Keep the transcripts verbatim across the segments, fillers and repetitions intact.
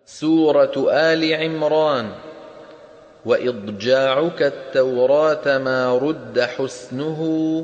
سورة آل عمران. وإضجاعك التوراة ما رد حسنه،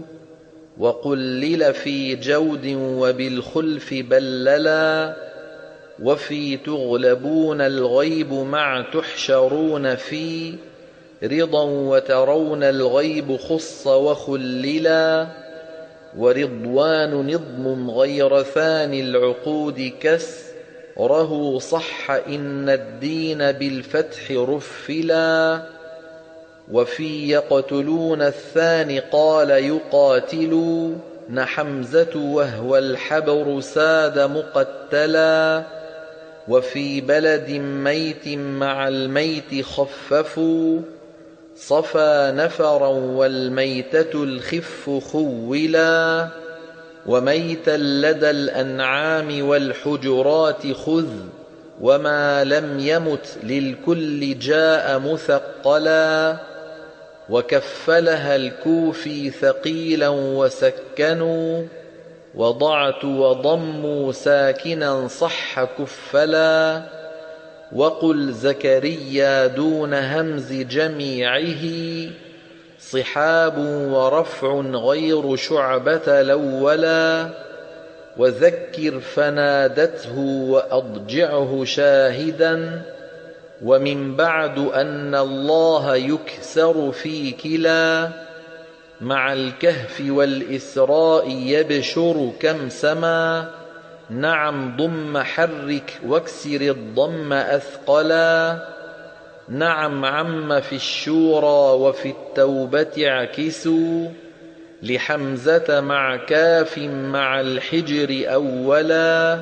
وقلل في جود وبالخلف بللا، وفي تغلبون الغيب مع تحشرون في رضا، وترون الغيب خص وخللا، ورضوان نظم غير ثاني العقود كسره صح إن الدين بالفتح رفلا، وفي يقتلون الثاني قال يقاتلون حمزة وهو الحبر ساد مقتلا، وفي بلد ميت مع الميت خففوا صفا نفرا والميتة الخف خولا، وميتا لدى الأنعام والحجرات خذ، وما لم يمت للكل جاء مثقلا، وكفلها الكوفي ثقيلا وسكنوا وضعت وضموا ساكنا صح كفلا، وقل زكريا دون همز جميعه صحاب ورفع غير شعبة الأولا، وذكر فنادته وأضجعه شاهدا، ومن بعد أن الله يكسر في كلا، مع الكهف والإسراء يبشر كم سما، نعم ضم حرك واكسر الضم أثقلا، نعم عم في الشورى وفي التوبة اعكسوا لحمزة مع كاف مع الحجر أولا،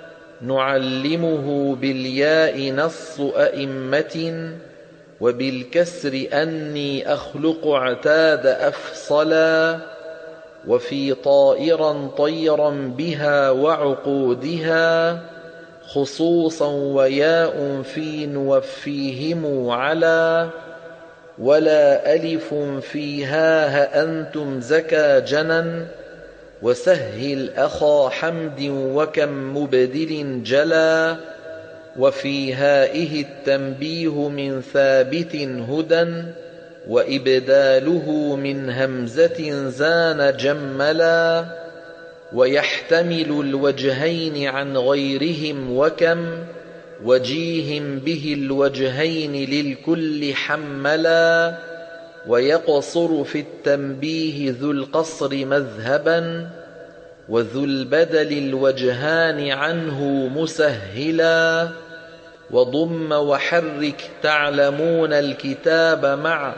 نعلمه بالياء نص أئمة، وبالكسر أني أخلق اعتاد أفصلا، وفي طائرا طيرا بها وعقودها خصوصا وياء في نوفيهم على، ولا ألف فيها هأنتم زكى جنا، وسهل أخا حمد وكم مبدل جلا، وفي هائه التنبيه من ثابت هدى، وإبداله من همزة زان جملا، ويحتمل الوجهين عن غيرهم وكم وجيه به الوجهين للكل حملا، ويقصر في التنبيه ذو القصر مذهبا، وذو البدل الوجهان عنه مسهلا، وضم وحرك تعلمون الكتاب مع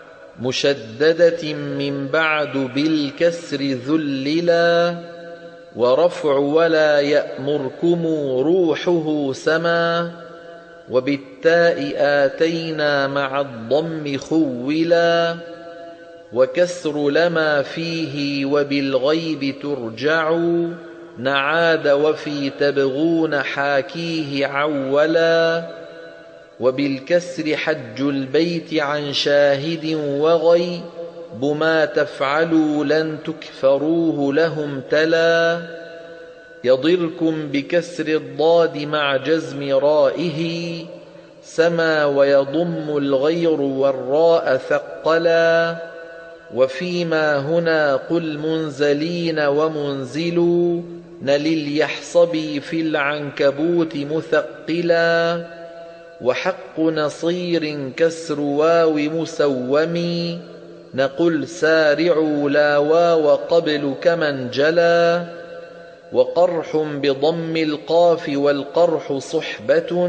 مشددة من بعد بالكسر ذللا، ورفع ولا يأمركم روحه سما، وبالتاء آتينا مع الضم خولا، وكسر لما فيه وبالغيب ترجع نعاد، وفي تبغون حاكيه عولا، وبالكسر حج البيت عن شاهد وغي بما تفعلوا لن تكفروه لهم تلا، يضركم بكسر الضاد مع جزم رائه سما، ويضم الغير والراء ثقلا، وفيما هنا قل منزلين ومنزلوا لليحصبي في العنكبوت مثقلا، وحق نصير كسر واو مسومي نقل سارعوا لا واو قبل كمن جلا، وقرح بضم القاف والقرح صحبة،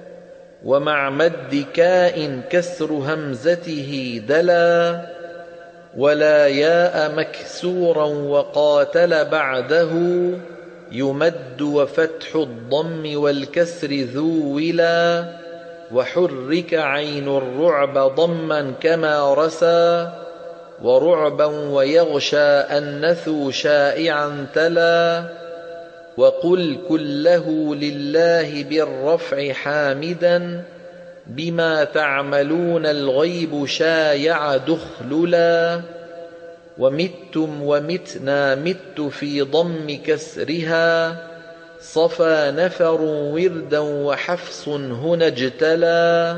ومع مد كاء كسر همزته دلا، ولا ياء مكسورا وقاتل بعده يمد، وفتح الضم والكسر ذو ولا، وحرك عين الرعب ضما كما رسى، ورعبا ويغشى أنثوا شائعا تلا، وقل كله لله بالرفع حامدا، بما تعملون الغيب شايع دخللا، ومتم ومتنا مت في ضم كسرها صفى نفر وردا وحفص هنا اجتلى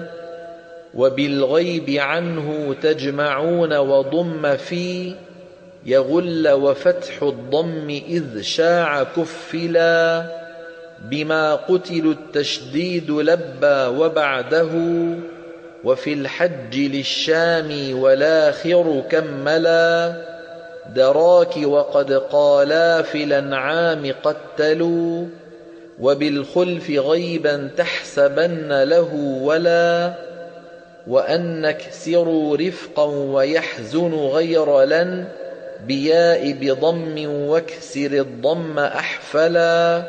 وبالغيب عنه تجمعون وضم في يغل وفتح الضم إذ شاع كفلا بما قتلوا التشديد لبى وبعده وفي الحج للشام والآخر كملا دراك وقد قالا في الأنعام قتلوا وبالخلف غيبا تحسبن له ولا وأن نكسروا رفقا ويحزن غير لن بياء بضم واكسر الضم أحفلا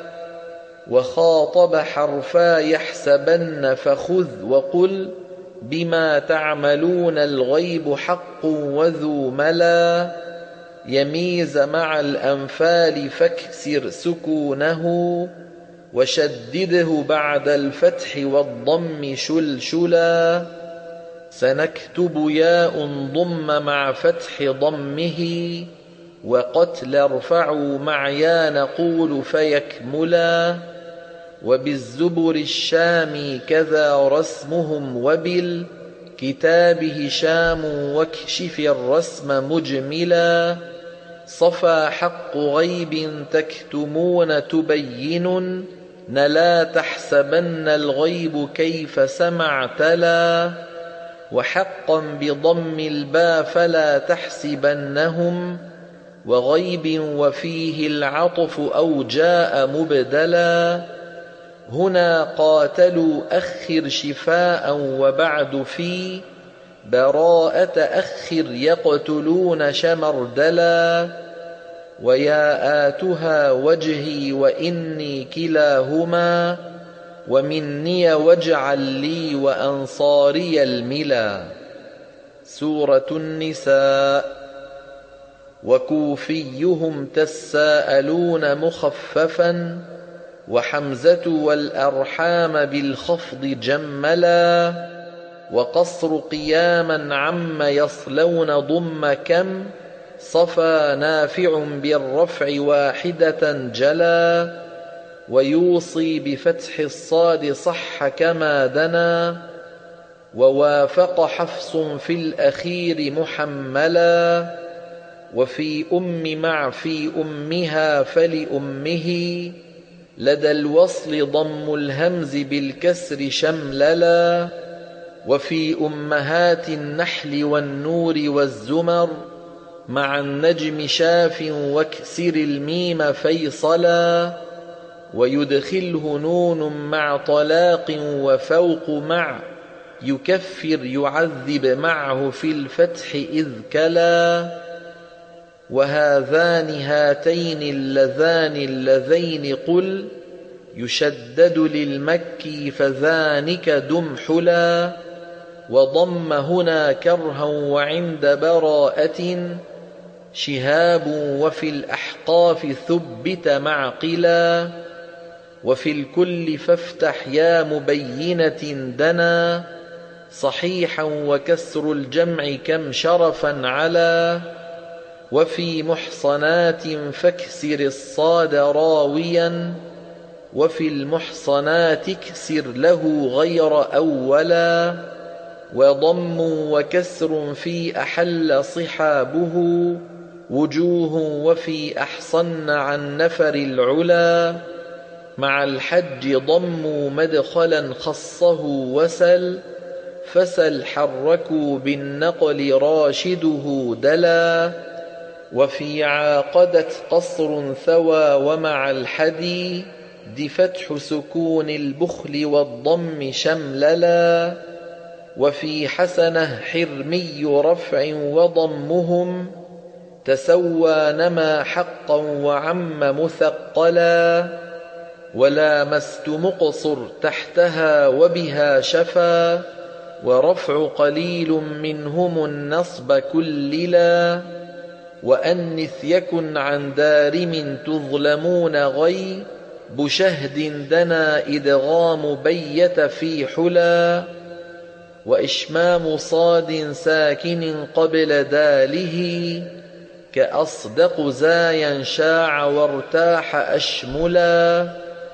وخاطب حرفا يحسبن فخذ وقل بما تعملون الغيب حق وذو ملا يميز مع الأنفال فاكسر سكونه وشدده بعد الفتح والضم شلشلا سنكتب ياء ضم مع فتح ضمه وقتل ارفعوا مع يا نقول فيكملا وبالزبر الشام كذا رسمهم وبالكتاب هشام واكشف الرسم مجملا صفى حق غيب تكتمون تبين نلا تحسبن الغيب كيف سمعتلا وحقا بضم الباء فلا تحسبنهم وغيب وفيه العطف أو جاء مبدلا هنا قاتلوا أخر شفاء وبعد في براءة أخر يقتلون شمردلا وياءاتها وجهي وإني كلاهما ومني واجعل لي وأنصاري الملا. سورة النساء. وكوفيهم تساءلون مخففا وحمزة والأرحام بالخفض جملا وقصر قياما عم يصلون ضم كم صفى نافع بالرفع واحدة جلا ويوصي بفتح الصاد صح كما دنا ووافق حفص في الأخير محملا وفي أم مع في أمها فلأمه لدى الوصل ضم الهمز بالكسر شمللا وفي أمهات النحل والنور والزمر مع النجم شاف واكسر الميم فيصلا ويدخله نون مع طلاق وفوق مع يكفر يعذب معه في الفتح إذ كلا وهذان هاتين اللذان اللذين قل يشدد للمكي فذانك دمحلا وضم هنا كرها وعند براءة شهاب وفي الأحقاف ثبت معقلا وفي الكل فافتح يا مبينة دنا صحيحا وكسر الجمع كم شرفا على وفي محصنات فاكسر الصاد راويا وفي المحصنات اكسر له غير أولا وضم وكسر في أحل صحابه وجوه وفي أحصن عن نفر العلا مع الحج ضموا مدخلا خصه وسل فسل حركوا بالنقل راشده دلا وفي عاقدت قصر ثوى ومع الحدي دي فتح سكون البخل والضم شمللا وفي حسنه حرمي رفع وضمهم تسوى نما حقا وعم مثقلا ولامست مقصر تحتها وبها شفا ورفع قليل منهم النصب كللا وأنث يكن عن دارم تظلمون غي بشهد دنا إدغام بيت في حلا وإشمام صاد ساكن قبل داله كأصدق زايا شاع وارتاح أشملا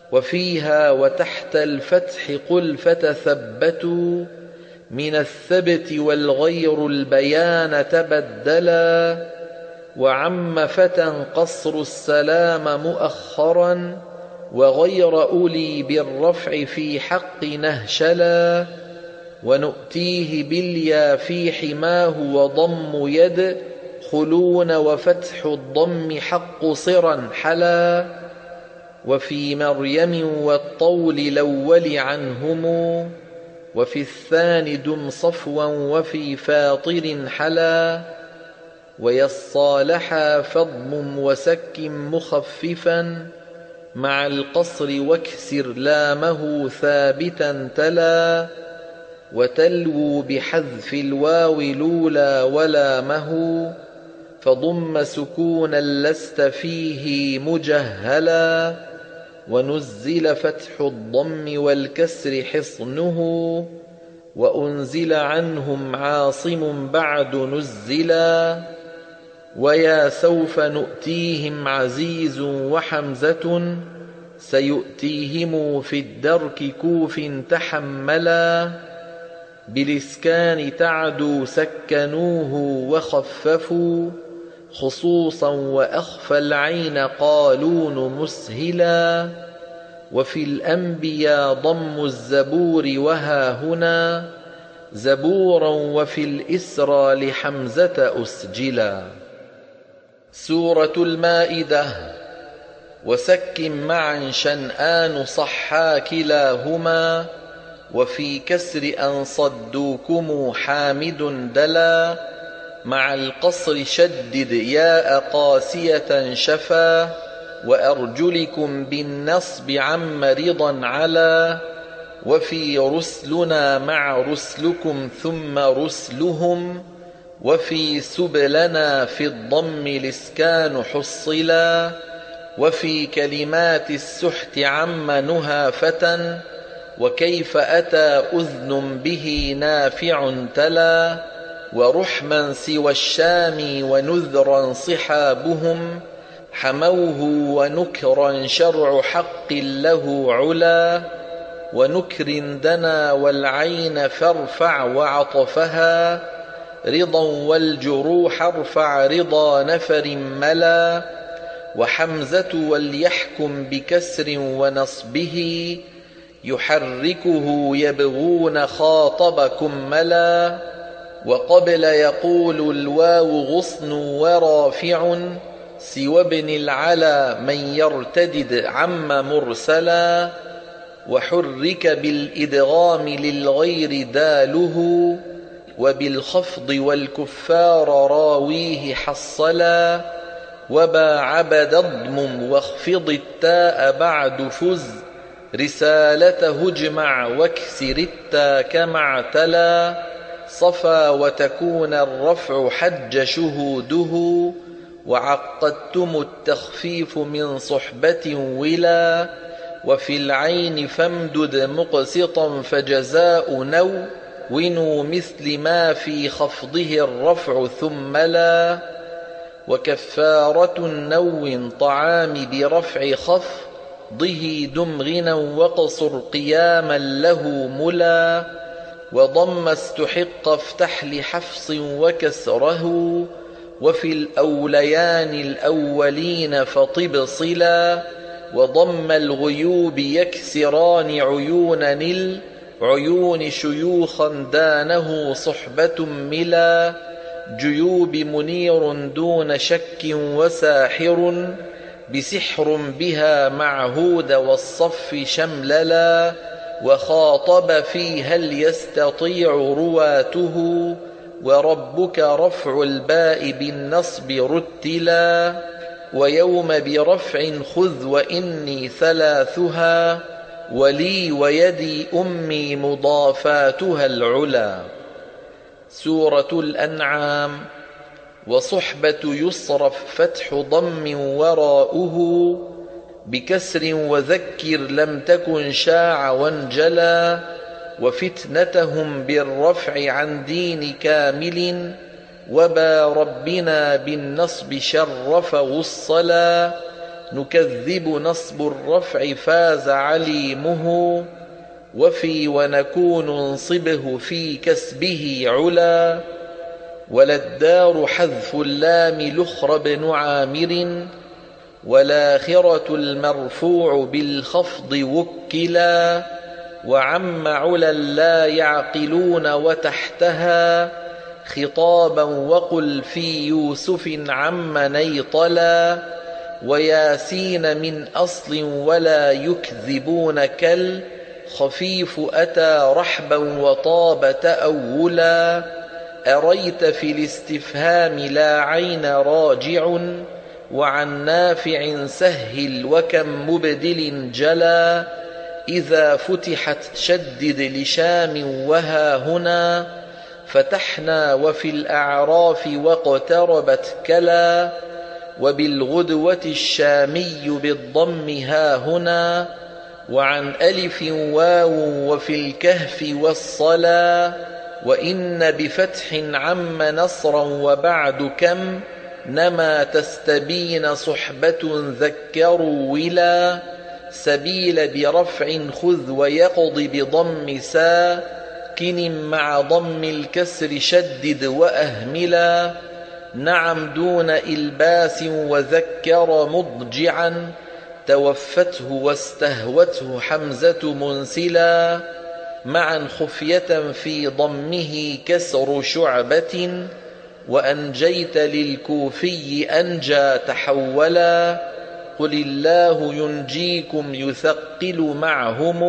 وفيها وتحت الفتح قل فتثبتوا من الثبت والغير البيان تبدلا وعم فتى قصر السلام مؤخرا وغير أولي بالرفع في حق نهشلا ونؤتيه باليا في حماه وضم يد خلون وفتح الضم حق صرا حلا وفي مريم والطول الأول عنهم وفي الثاني دم صفوا وفي فاطر حلا ويصالحا فضم وسك مخففا مع القصر واكسر لامه ثابتا تلا وتلووا بحذف الواو لولا ولامه فضم سكونا لست فيه مجهلا ونزل فتح الضم والكسر حصنه وأنزل عنهم عاصم بعد نزلا ويا سوف نؤتيهم عزيز وحمزة سيؤتيهم في الدرك كوف تحملا بالإسكان تعدو سكنوه وخففوا خصوصا وأخفى العين قالون مسهلا وفي الأنبياء ضم الزبور وها هنا زبورا وفي الإسرى لحمزة أسجلا. سورة المائدة. وسك معا شنآن صحا كلاهما وفي كسر أن صدوكم حامد دلا مع القصر شدد ياء قاسية شفا وأرجلكم بالنصب عم رضا على وفي رسلنا مع رسلكم ثم رسلهم وفي سبلنا في الضم الإسكان حصلا وفي كلمات السحت عم نهى فتى وكيف أتى أذن به نافع تلا ورحما سوى الشام ونذرا صحابهم حموه ونكرا شرع حق له علا ونكر دنا والعين فارفع وعطفها رضا والجروح ارفع رضا نفر ملا وحمزة وليحكم بكسر ونصبه يحركه يبغون خاطبكم ملا وقبل يقول الواو غصن ورافع سوى ابن العلا من يرتدد عم مرسلا وحرك بالإدغام للغير داله وبالخفض والكفار راويه حصلا وبا عبد اضمم واخفض التاء بعد فز رسالته اجمع واكسر التاء كما اعتلى صفا وتكون الرفع حج شهوده وعقدتم التخفيف من صحبة ولا وفي العين فامدد مقسطا فجزاء نو ونوا مثل ما في خفضه الرفع ثم لا وكفارة النو طعام برفع خفضه دمغنا وقصر قياما له ملا وضم استحق افتح لحفص وكسره وفي الأوليان الأولين فطب صلا وضم الغيوب يكسران عيونا العيون شيوخا دانه صحبة ملا جيوب منير دون شك وساحر بسحر بها معهود والصف شمللا وخاطب في هل يستطيع رواته وربك رفع الباء بالنصب رتلا ويوم برفع خذ وإني ثلاثها ولي ويدي أمي مضافاتها العلا. سورة الأنعام. وصحبة يصرف فتح ضم وراؤه بكسر وذكر لم تكن شاع وانجلا وفتنتهم بالرفع عن دين كامل وبا ربنا بالنصب شرف وصلا نكذب نصب الرفع فاز عليمه، وفي ونكون نصبه في كسبه علا. وللدار حذف اللام لخر بن عامر، والآخرة المرفوع بالخفض وكلا. وعم علا لا يعقلون وتحتها خطابا، وقل في يوسف عم نيطلا. وياسين من أصل ولا يكذبون كل خفيف أتى رحبا وطاب تأولا. أريت في الاستفهام لا عين راجع، وعن نافع سهل وكم مبدل جلا. إذا فتحت شدد لشام وها هنا، فتحنا وفي الأعراف واقتربت كلا. وبالغدوة الشامي بالضم ها هنا، وعن ألف واو وفي الكهف والصلا. وإن بفتح عم نصرا وبعد كم، نما تستبين صحبة ذكروا ولا. سبيل برفع خذ ويقض بضم ساكن، مع ضم الكسر شدد وأهملا. نعم دون إلباس وذكر مضجعا، توفته واستهوته حمزة منسلا. معا خفية في ضمه كسر شعبة، وأنجيت للكوفي أنجى تحولا. قل الله ينجيكم يثقل معهم،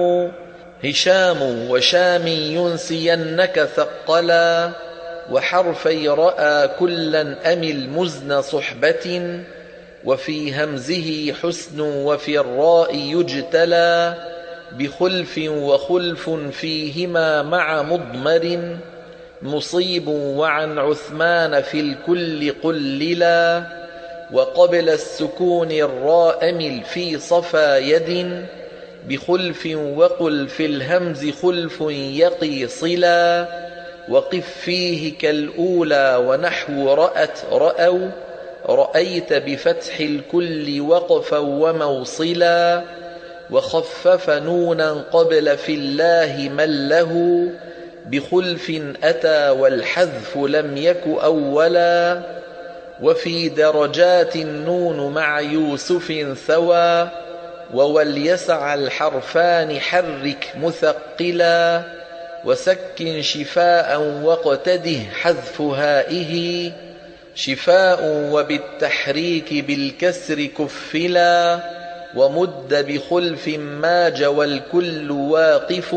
هشام وشام ينسينك ثقلا. وحرفي رأى كلا أمل مزن صحبة، وفي همزه حسن وفي الراء يجتلى. بخلف وخلف فيهما مع مضمر مصيب، وعن عثمان في الكل قللا. وقبل السكون الراء مل في صفا يد، بخلف وقل في الهمز خلف يقي صلا. وقف فيه كالأولى ونحو رأت رأوا، رأيت بفتح الكل وقفا وموصلا. وخفف نونا قبل في الله من له، بخلف أتى والحذف لم يك أولا. وفي درجات النون مع يوسف ثوى، ووليسع الحرفان حرك مثقلا. وسكن شفاء واقتده حذف هائه، شفاء وبالتحريك بالكسر كفلا. ومد بخلف ماج والكل واقف،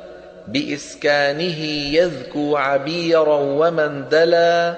بإسكانه يذكو عبيرا ومندلا.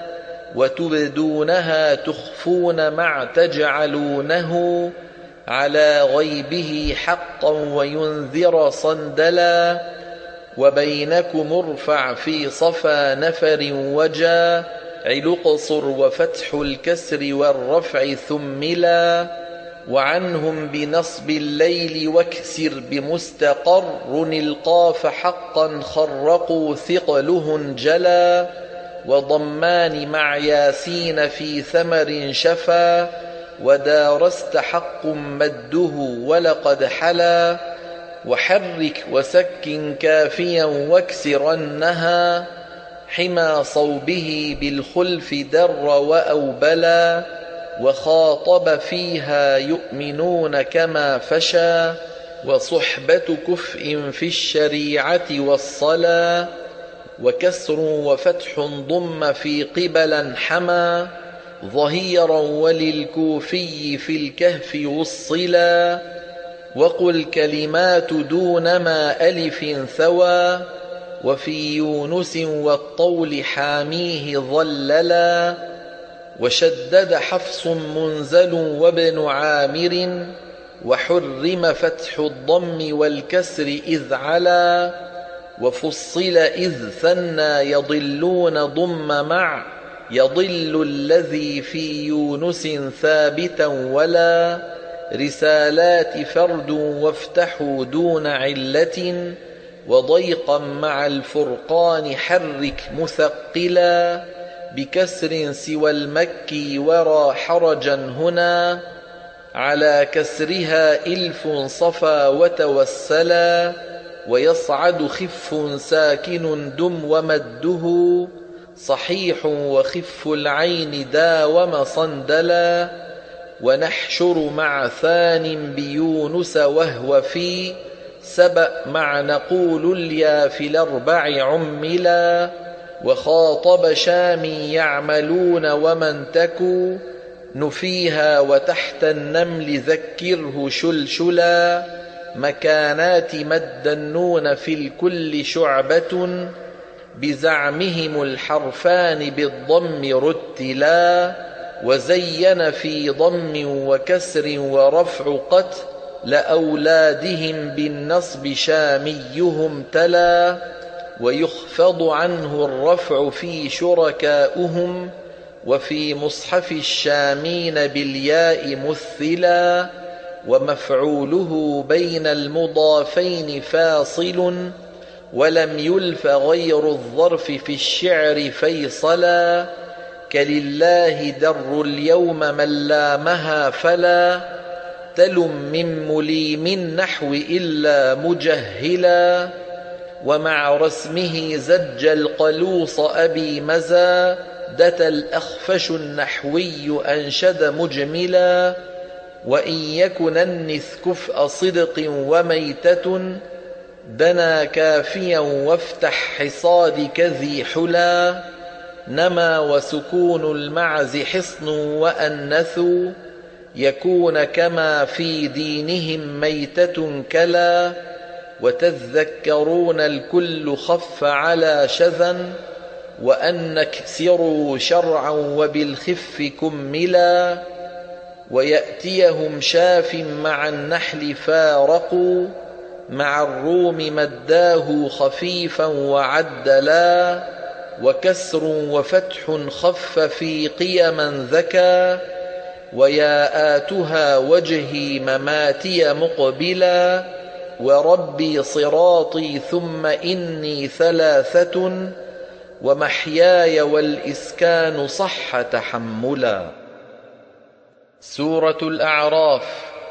وتبدونها تخفون مع تجعلونه، على غيبه حقا وينذر صندلا. وبينكم ارفع في صفا نفر وجا، علقصر وفتح الكسر والرفع ثملا. وعنهم بنصب الليل واكسر بمستقر، القاف حقا خرقوا ثقله جلا. وضمان مع ياسين في ثمر شفا، ودارست حق مده ولقد حلا. وحرك وسكن كافيا واكسرنها، حمى صوبه بالخلف در وأوبلا. وخاطب فيها يؤمنون كما فشى، وصحبة كفء في الشريعة والصلاة. وكسر وفتح ضم في قبلا حمى، ظهيرا وللكوفي في الكهف وصلا. وقل كلمات دون ما ألف ثوى، وفي يونس والطول حاميه ظللا. وشدد حفص منزل وابن عامر، وحرم فتح الضم والكسر إذ علا. وفصل إذ ثنى يضلون ضم مع، يضل الذي في يونس ثابتا ولا. رسالات فرد وافتحوا دون علة، وضيقا مع الفرقان حرك مثقلا. بكسر سوى المكي ورى حرجا هنا، على كسرها إلف صفا وتوسلا، ويصعد خف ساكن دم ومده، صحيح وخف العين داوم صندلا. ونحشر مع ثان بيونس وهو في سبأ مع نقول اليا في الأربع عملا. وخاطب شام يعملون ومن تكو نفيها وتحت النمل ذكره شلشلا. مكانات مد النون في الكل شعبة بزعمهم الحرفان بالضم رتلا. وزين في ضم وكسر ورفع قت لأولادهم بالنصب شاميهم تلا. ويخفض عنه الرفع في شركاؤهم وفي مصحف الشامين بالياء مثلا. ومفعوله بين المضافين فاصل ولم يلف غير الظرف في الشعر فيصلا. كلله در اليوم من لامها فلا تلم من مليم النحو إلا مجهلا. ومع رسمه زج القلوص أبي مزادة الأخفش النحوي أنشد مجملا. وإن يكن النث كفء صدق وميتة دنا كافيا وافتح حصاد كذي حلا. نما وسكون المعز حصن وأنثوا يكون كما في دينهم ميتة كلا. وتذكرون الكل خف على شذا وأن نكسروا شرعا وبالخف كملا. ويأتيهم شاف مع النحل فارقوا مع الروم مداه خفيفا وعدلا. وكسر وفتح خف في قيما ذكى وياءاتها وجهي مماتي مقبلا. وربي صراطي ثم إني ثلاثة ومحياي والإسكان صح تحملا. سورة الأعراف.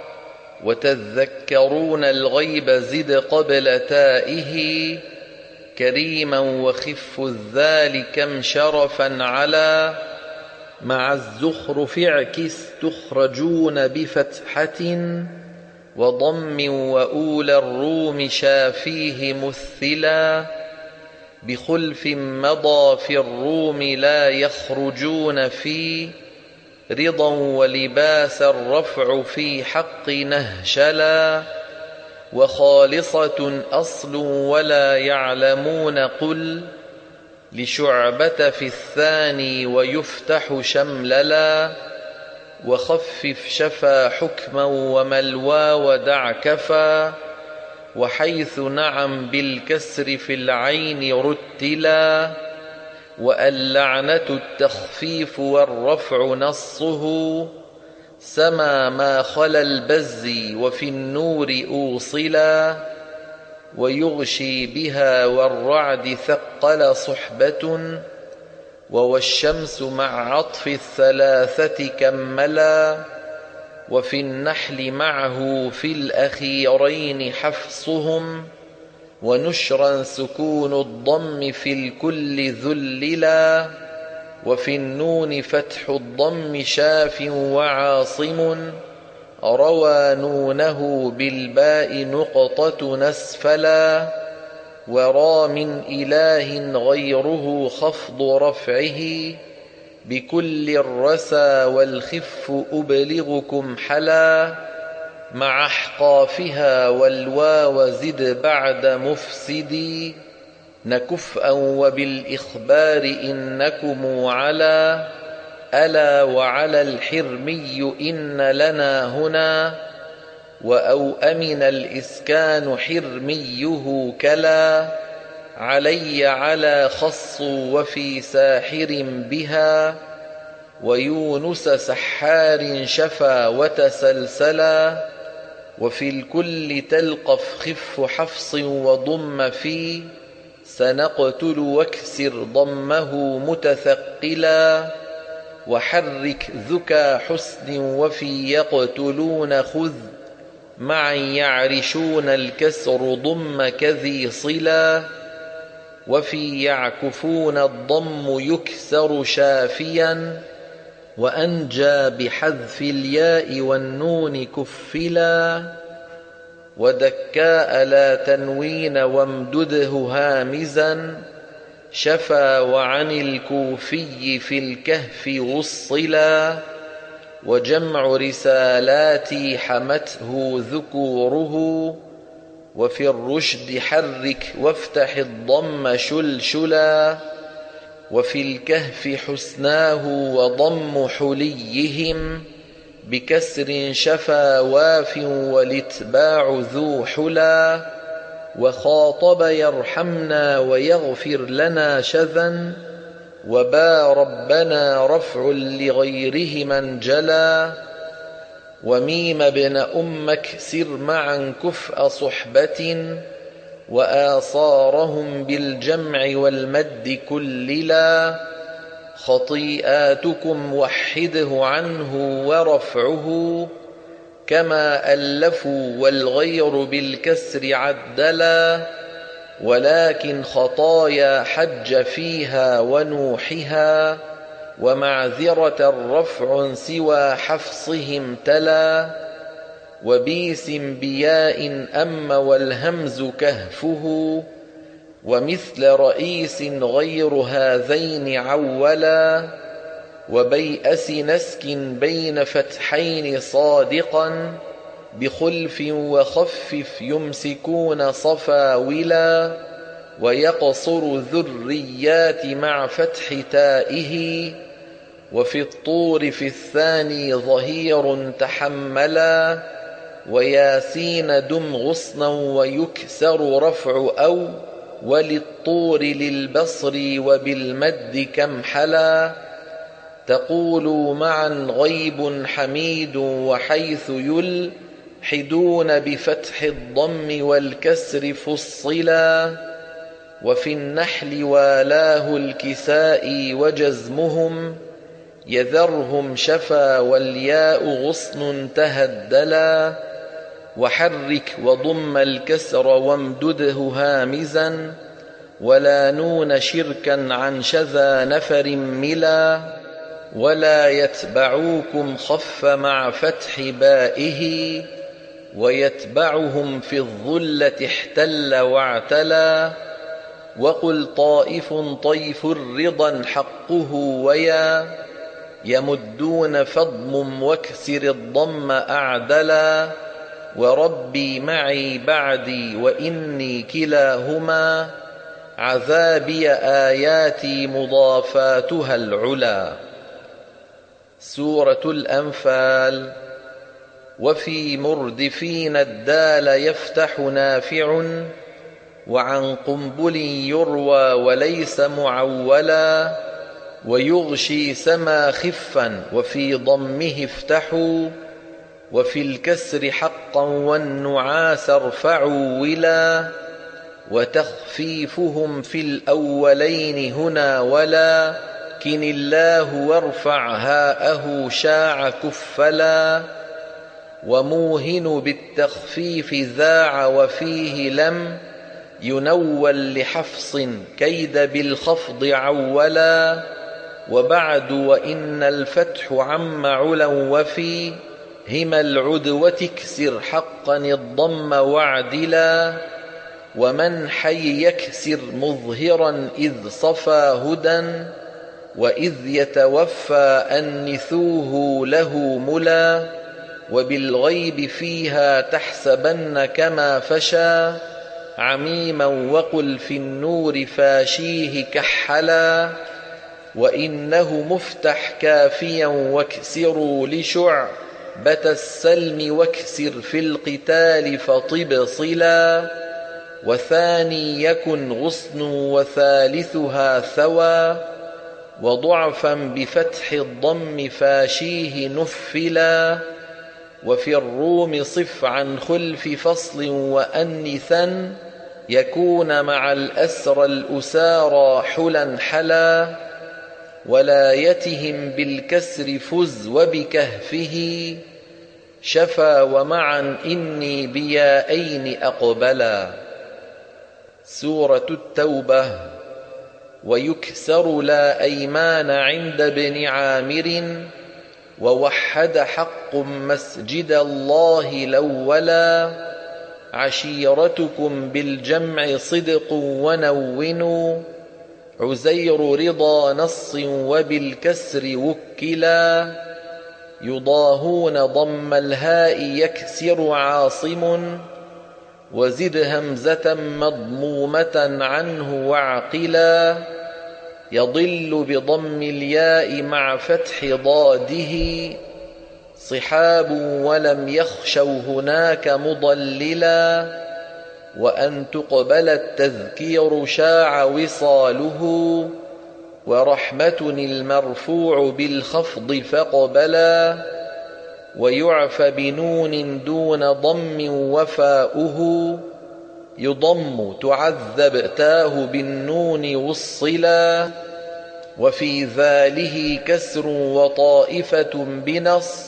وتذكرون الغيب زد قبل تائه كريما وخف الذال كم شرفا على. مع الزخرف اعكس تخرجون بفتحة وضم وأولى الروم شافيه مثلا. بخلف مضى في الروم لا يخرجون في رضا ولباس الرفع في حق نهشلا. وخالصة أصل ولا يعلمون قل لشعبة في الثاني ويفتح شمللا. وخفف شفا حكما وملوى ودع كفا وحيث نعم بالكسر في العين رتلا. واللعنة التخفيف والرفع نصه سما ما خلا البز وفي النور أوصلا. ويغشي بها والرعد ثقل صحبة والشمس مع عطف الثلاثة كملا. وفي النحل معه في الأخيرين حفصهم ونشرا سكون الضم في الكل ذللا. وفي النون فتح الضم شاف وعاصم روى نونه بالباء نقطة نسفلا. ورا من إله غيره خفض رفعه بكل الرسى والخف أبلغكم حلا. مع أحقافها والواو زد بعد مفسدي نكفءا وبالإخبار إنكم على. ألا وعلى الحرمي إن لنا هنا وأو أمن الإسكان حرميه كلا. علي على خص وفي ساحر بها ويونس سحار شفا وتسلسلا. وفي الكل تلقف خف حفص وضم في سنقتل واكسر ضمه متثقلا. وحرك ذكى حسن وفي يقتلون خذ معا يعرشون الكسر ضم كذي صلا وفي يعكفون الضم يكسر شافيا وأنجى بحذف الياء والنون كفلا ودكاء لا تنوين وامدده هامزا شفا وعن الكوفي في الكهف وصلا وجمع رسالاتي حمته ذكوره وفي الرشد حرك وافتح الضم شلشلا وفي الكهف حسناه وضم حليهم بكسر شفا واف والاتباع ذو حلا وخاطب يرحمنا ويغفر لنا شذا وبا ربنا رفع لغيره من جلا وميم ابن أمك سر معا كفء صحبة وآصارهم بالجمع والمد كللا خطيئاتكم وحده عنه ورفعه كما ألفوا والغير بالكسر عدلا ولكن خطايا حج فيها ونوحها ومعذرة رفع سوى حفصهم تلا وبيس بياء أم والهمز كهفه ومثل رئيس غير هذين عولا وبيأس نسك بين فتحين صادقا بخلف وخفف يمسكون صفاولا ويقصر ذريات مع فتح تائه وفي الطور في الثاني ظهير تحملا وياسين دم غصنا ويكسر رفع أو وللطور للبصر وبالمد كم حلا تقول معا غيب حميد وحيث يلحدون بفتح الضم والكسر فصلا وفي النحل والاه الكساء وجزمهم يذرهم شفا والياء غصن تهدلا وحرك وضم الكسر وامدده هامزا ولا نون شركا عن شذا نفر ملا ولا يتبعوكم خف مع فتح بائه ويتبعهم في الظلة احتل واعتلا وقل طائف طيف الرضا حقه ويا يمدون فضم واكسر الضم أعدلا وربي معي بعدي وإني كلاهما عذابي آياتي مضافاتها العلا. سورة الأنفال. وفي مردفين الدال يفتح نافع وعن قنبل يروى وليس معولا ويغشي سما خفا وفي ضمه افتحوا وفي الكسر حقا والنعاس ارفعوا ولا وتخفيفهم في الأولين هنا ولا كن الله وارفع هاءه شاع كفلا وموهن بالتخفيف ذاع وفيه لم ينول لحفص كيد بالخفض عولا وبعد وإن الفتح عم علا وفي هما العدوة تكسر حقا الضم واعدلا ومن حي يكسر مظهرا إذ صفى هدى وإذ يتوفى أنثوه له ملا وبالغيب فيها تحسبن كما فشى عميما وقل في النور فاشيه كحلا وإنه مفتح كافيا واكسروا لشعبة السلم واكسر في القتال فطب صلا وثاني يكن غصن وثالثها ثوى وضعفا بفتح الضم فاشيه نفلا وفي الروم صف عن خلف فصل وأنثا يكون مع الأسرى الأسارى حلا ولايتهم بالكسر فز وبكهفه شفا ومعا إني بيائين أقبلا. سورة التوبة. ويكسر لا أيمان عند ابن عامر ووحد حق مسجد الله الأولا. عشيرتكم بالجمع صدق ونونوا عزير رضا نص وبالكسر وكلا. يضاهون ضم الهاء يكسر عاصم وزد همزة مضمومة عنه وعقلا. يضل بضم الياء مع فتح ضاده صحاب ولم يخشوا هناك مضللا. وأن تقبل التذكير شاع وصاله ورحمة المرفوع بالخفض فاقبلا. ويعفى بنون دون ضم وفاؤه يضم تعذب تاه بالنون وصلا. وفي ذاله كسر وطائفة بنص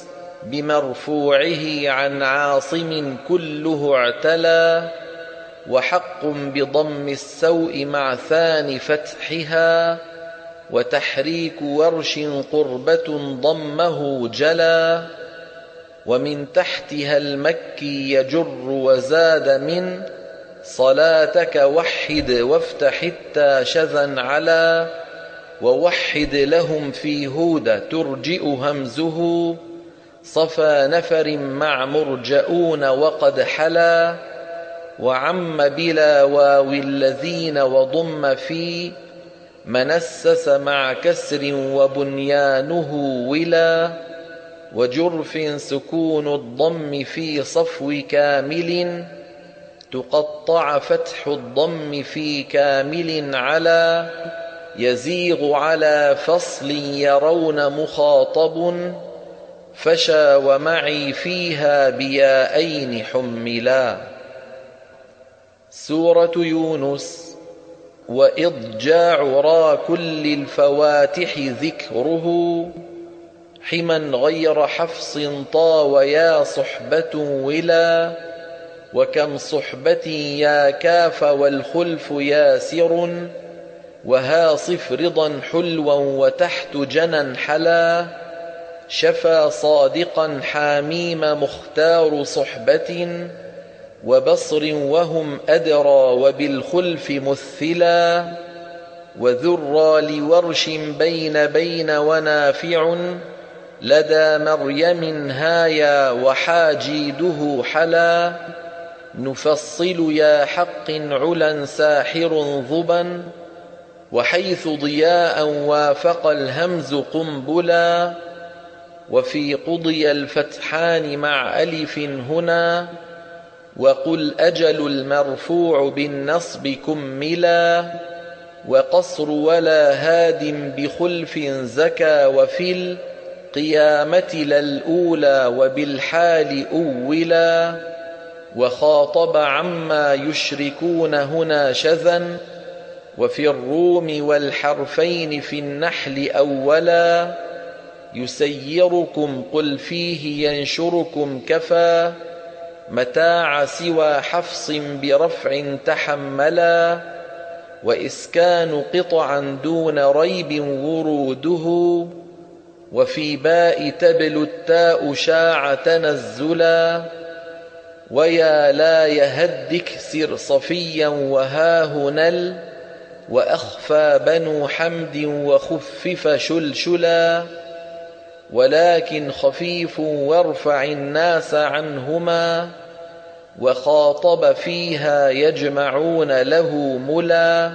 بمرفوعه عن عاصم كله اعتلى. وحق بضم السوء مع ثاني فتحها وتحريك ورش قربة ضمه جلا. ومن تحتها المكي يجر وزاد من صلاتك وحد وافتح التا شذا على. ووحد لهم في هود ترجئ همزه صفى نفر مع مرجؤون وقد حلا. وعم بلا واو الذين وضم في منسس مع كسر وبنيانه ولا. وجرف سكون الضم في صفو كامل تقطع فتح الضم في كامل على. يزيغ على فصل يرون مخاطب فشى ومعي فيها بيائين حملا. سورة يونس. وإضجاع را كل الفواتح ذكره حما غير حفص طا ويا صحبة ولا. وكم صحبة يا كاف والخلف ياسر وها صف رضا حلوا وتحت جنى حلا. شفا صادقا حاميم مختار صحبة وبصر وهم أدرى وبالخلف مثلا. وذرى لورش بين بين ونافع لدى مريم هايا وحاجيده حلا. نفصل يا حق علا ساحر ضبا وحيث ضياء وافق الهمز قنبلا. وفي قضي الفتحان مع ألف هنا وقل أجل المرفوع بالنصب كملا. وقصر ولا هاد بخلف زكى وفي القيامة للأولى وبالحال أولا. وخاطب عما يشركون هنا شذا وفي الروم والحرفين في النحل أولا. يسيركم قل فيه ينشركم كفى متاع سوى حفص برفع تحملا. وإسكان قطعا دون ريب وروده وفي باء تبل التاء شاع تنزلا. ويا لا يهدك سر صفيا وهاهنل وأخفى بنو حمد وخفف شلشلا. ولكن خفيف وارفع الناس عنهما وخاطب فيها يجمعون له ملا.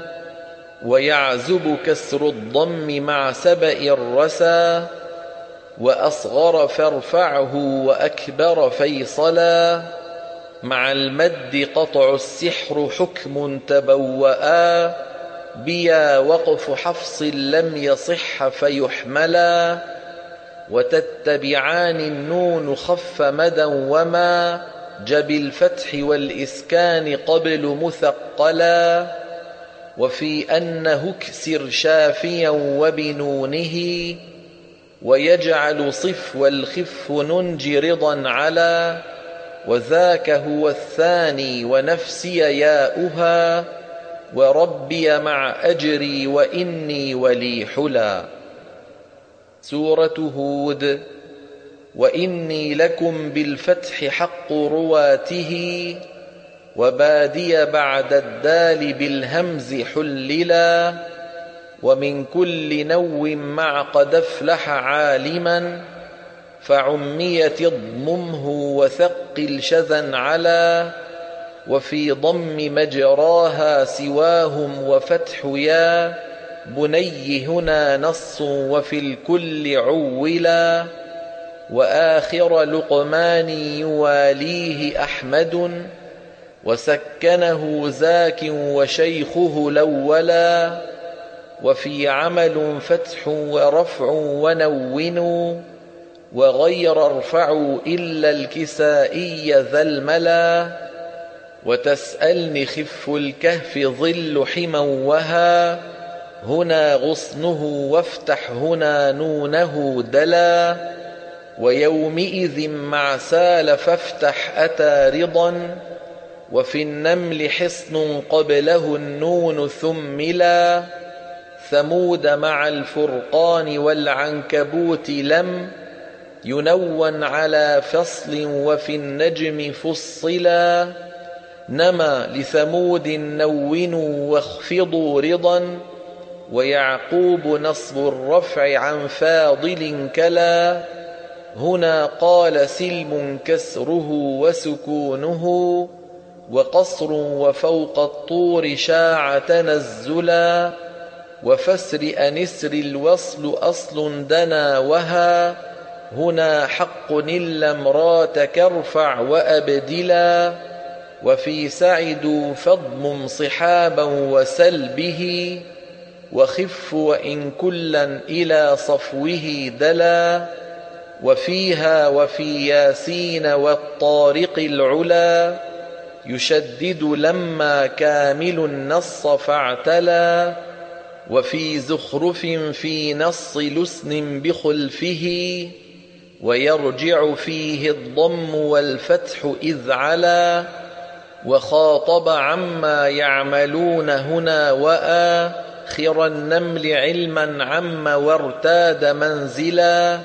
ويعزب كسر الضم مع سبأ الرسى وأصغر فارفعه وأكبر فيصلا. مع المد قطع السحر حكم تبوأ بيا وقف حفص لم يصح فيحملا. وتتبعان النون خف مدى وما جب الفتح والإسكان قبل مثقلا. وفي أنه اكسر شافيا وبنونه ويجعل صف والخف ننج رضا على وذاك هو الثاني ونفسي ياؤها وربي مع أجري وإني ولي حلا. سورة هود. وإني لكم بالفتح حق رواته وبادي بعد الدال بالهمز حللا ومن كل نو مع قد افلح عالما فعميت اضممه وثقل شذا على وفي ضم مجراها سواهم وفتح يا بني هنا نص وفي الكل عولا وآخر لقمان يواليه أحمد وسكنه زاك وشيخه الأولا وفي عمل فتح ورفع ونون وغير ارفعوا إلا الكسائي ذا الملا وتسألني خف الكهف ظل حما وها هنا غصنه وافتح هنا نونه دلا ويومئذ مع سال فافتح أتى رضا وفي النمل حصن قبله النون ثملا ثمود مع الفرقان والعنكبوت لم ينون على فصل وفي النجم فصلا نما لثمود نونوا واخفضوا رضا ويعقوب نصب الرفع عن فاضل كلا هنا قال سلم كسره وسكونه وقصر وفوق الطور شاع تنزلا وفسر أنسر الوصل أصل دنا وها هنا حق إلا امراتك ارفع وأبدلا وفي سعد فضم صحابا وسل به وخف وإن كلا إلى صفوه دلا وفيها وفي ياسين والطارق العلا يشدد لما كامل النص فاعتلا وفي زخرف في نص لسن بخلفه ويرجع فيه الضم والفتح إذ علا وخاطب عما يعملون هنا وآخر النمل علما عم وارتاد منزلا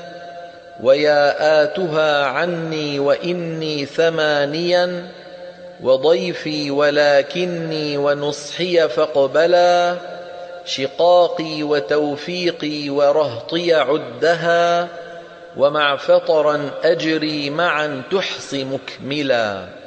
ويا آتها عني وإني ثمانيا وضيفي ولكني ونصحي فاقبلا شقاقي وتوفيقي ورهطي عدها ومع فطرا أجري معا تحص مكملا.